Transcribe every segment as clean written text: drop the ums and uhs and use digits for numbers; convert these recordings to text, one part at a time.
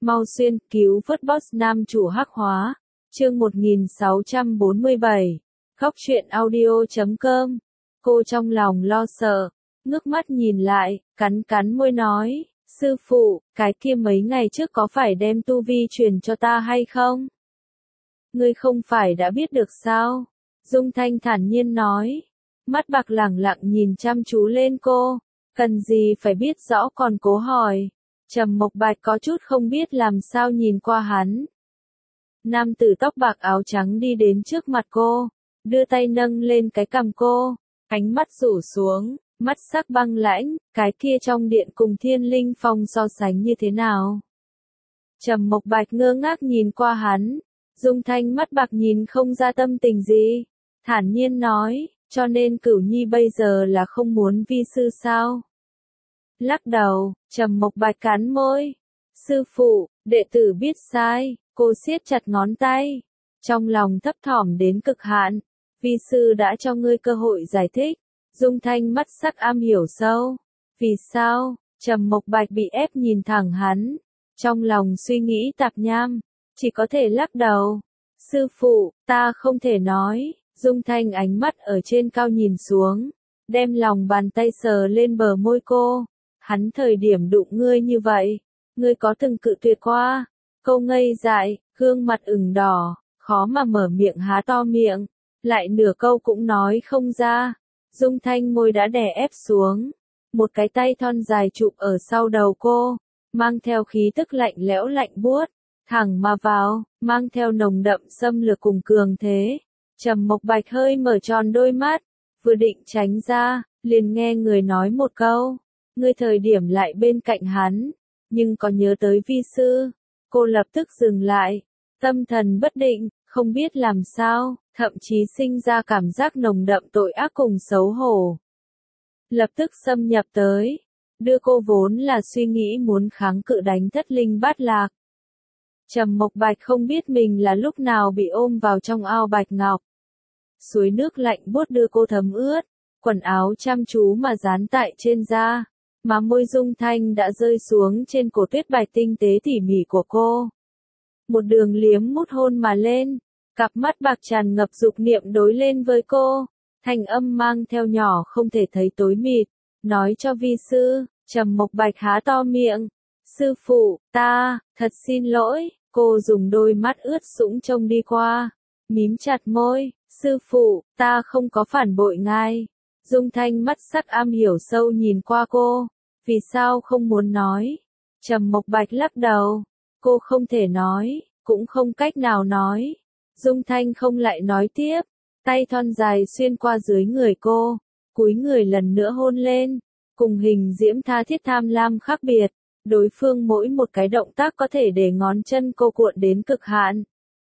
Mau xuyên, cứu vớt boss nam chủ hắc hóa. Chương 1647. Góc truyện audio.com. Cô trong lòng lo sợ, ngước mắt nhìn lại, cắn cắn môi nói, sư phụ, cái kia mấy ngày trước có phải đem tu vi truyền cho ta hay không? Ngươi không phải đã biết được sao? Dung Thanh thản nhiên nói. Mắt bạc lẳng lặng nhìn chăm chú lên cô, cần gì phải biết rõ còn cố hỏi. Trầm Mộc Bạch có chút không biết làm sao nhìn qua hắn. Nam tử tóc bạc áo trắng đi đến trước mặt cô, đưa tay nâng lên cái cằm cô, ánh mắt rủ xuống, mắt sắc băng lãnh, cái kia trong điện cùng Thiên Linh Phong so sánh như thế nào? Trầm Mộc Bạch ngơ ngác nhìn qua hắn, Dung Thanh mắt bạc nhìn không ra tâm tình gì, thản nhiên nói, cho nên Cửu Nhi bây giờ là không muốn vi sư sao? Lắc đầu, Trầm Mộc Bạch cắn môi. Sư phụ, đệ tử biết sai, cô siết chặt ngón tay. Trong lòng thấp thỏm đến cực hạn. Vi sư đã cho ngươi cơ hội giải thích. Dung Thanh mắt sắc am hiểu sâu. Vì sao? Trầm Mộc Bạch bị ép nhìn thẳng hắn. Trong lòng suy nghĩ tạp nham. Chỉ có thể lắc đầu. Sư phụ, ta không thể nói. Dung Thanh ánh mắt ở trên cao nhìn xuống. Đem lòng bàn tay sờ lên bờ môi cô. Hắn thời điểm đụng ngươi như vậy, ngươi có từng cự tuyệt qua? Câu ngây dại, gương mặt ửng đỏ, khó mà mở miệng há to miệng, lại nửa câu cũng nói không ra. Dung Thanh môi đã đè ép xuống, một cái tay thon dài chụp ở sau đầu cô, mang theo khí tức lạnh lẽo lạnh buốt, thẳng mà vào, mang theo nồng đậm xâm lược cùng cường thế. Trầm Mộc Bạch hơi mở tròn đôi mắt, vừa định tránh ra, liền nghe người nói một câu. Ngươi thời điểm lại bên cạnh hắn, nhưng có nhớ tới vi sư, cô lập tức dừng lại, tâm thần bất định, không biết làm sao, thậm chí sinh ra cảm giác nồng đậm tội ác cùng xấu hổ. Lập tức xâm nhập tới, đưa cô vốn là suy nghĩ muốn kháng cự đánh thất linh bát lạc. Trầm Mộc Bạch không biết mình là lúc nào bị ôm vào trong ao bạch ngọc. Suối nước lạnh buốt đưa cô thấm ướt, quần áo chăm chú mà dán tại trên da. Mà môi Dung Thanh đã rơi xuống trên cổ tuyết bạch tinh tế tỉ mỉ của cô. Một đường liếm mút hôn mà lên, cặp mắt bạc tràn ngập dục niệm đối lên với cô, thanh âm mang theo nhỏ không thể thấy tối mịt, nói cho vi sư. Trầm Mộc Bạch há to miệng, sư phụ, ta, thật xin lỗi, cô dùng đôi mắt ướt sũng trông đi qua, mím chặt môi, sư phụ, ta không có phản bội ngài. Dung Thanh mắt sắc am hiểu sâu nhìn qua cô, vì sao không muốn nói? Trầm Mộc Bạch lắc đầu, cô không thể nói, cũng không cách nào nói. Dung Thanh không lại nói tiếp, tay thon dài xuyên qua dưới người cô, cúi người lần nữa hôn lên, cùng hình diễm tha thiết tham lam khác biệt, đối phương mỗi một cái động tác có thể để ngón chân cô cuộn đến cực hạn.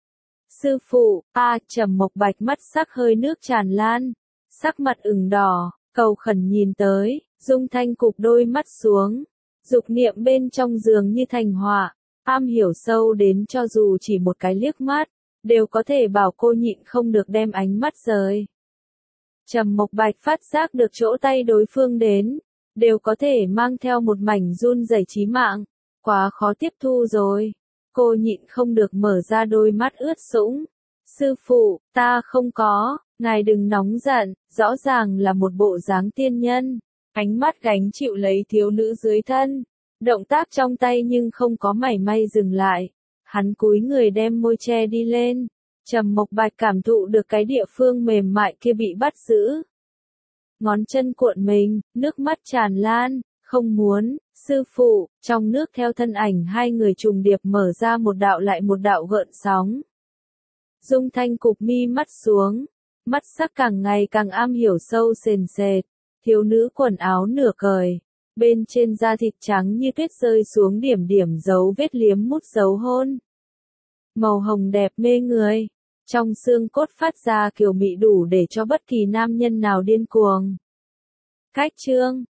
Sư phụ, Trầm Mộc Bạch mắt sắc hơi nước tràn lan. Sắc mặt ửng đỏ, cầu khẩn nhìn tới, Dung Thanh cụp đôi mắt xuống, dục niệm bên trong giường như thành hỏa, am hiểu sâu đến cho dù chỉ một cái liếc mắt, đều có thể bảo cô nhịn không được đem ánh mắt rời. Trầm Mộc Bạch phát giác được chỗ tay đối phương đến, đều có thể mang theo một mảnh run rẩy chí mạng, quá khó tiếp thu rồi. Cô nhịn không được mở ra đôi mắt ướt sũng. Sư phụ, ta không có. Ngài đừng nóng giận, rõ ràng là một bộ dáng tiên nhân, ánh mắt gánh chịu lấy thiếu nữ dưới thân, động tác trong tay nhưng không có mảy may dừng lại, hắn cúi người đem môi che đi lên, Trầm Mộc Bạch cảm thụ được cái địa phương mềm mại kia bị bắt giữ. Ngón chân cuộn mình, nước mắt tràn lan, không muốn, sư phụ, trong nước theo thân ảnh hai người trùng điệp mở ra một đạo lại một đạo gợn sóng. Dung Thanh cụp mi mắt xuống. Mắt sắc càng ngày càng am hiểu sâu sền sệt, thiếu nữ quần áo nửa cởi, bên trên da thịt trắng như tuyết rơi xuống điểm điểm dấu vết liếm mút dấu hôn. Màu hồng đẹp mê người, trong xương cốt phát ra kiều mị đủ để cho bất kỳ nam nhân nào điên cuồng. Cách chương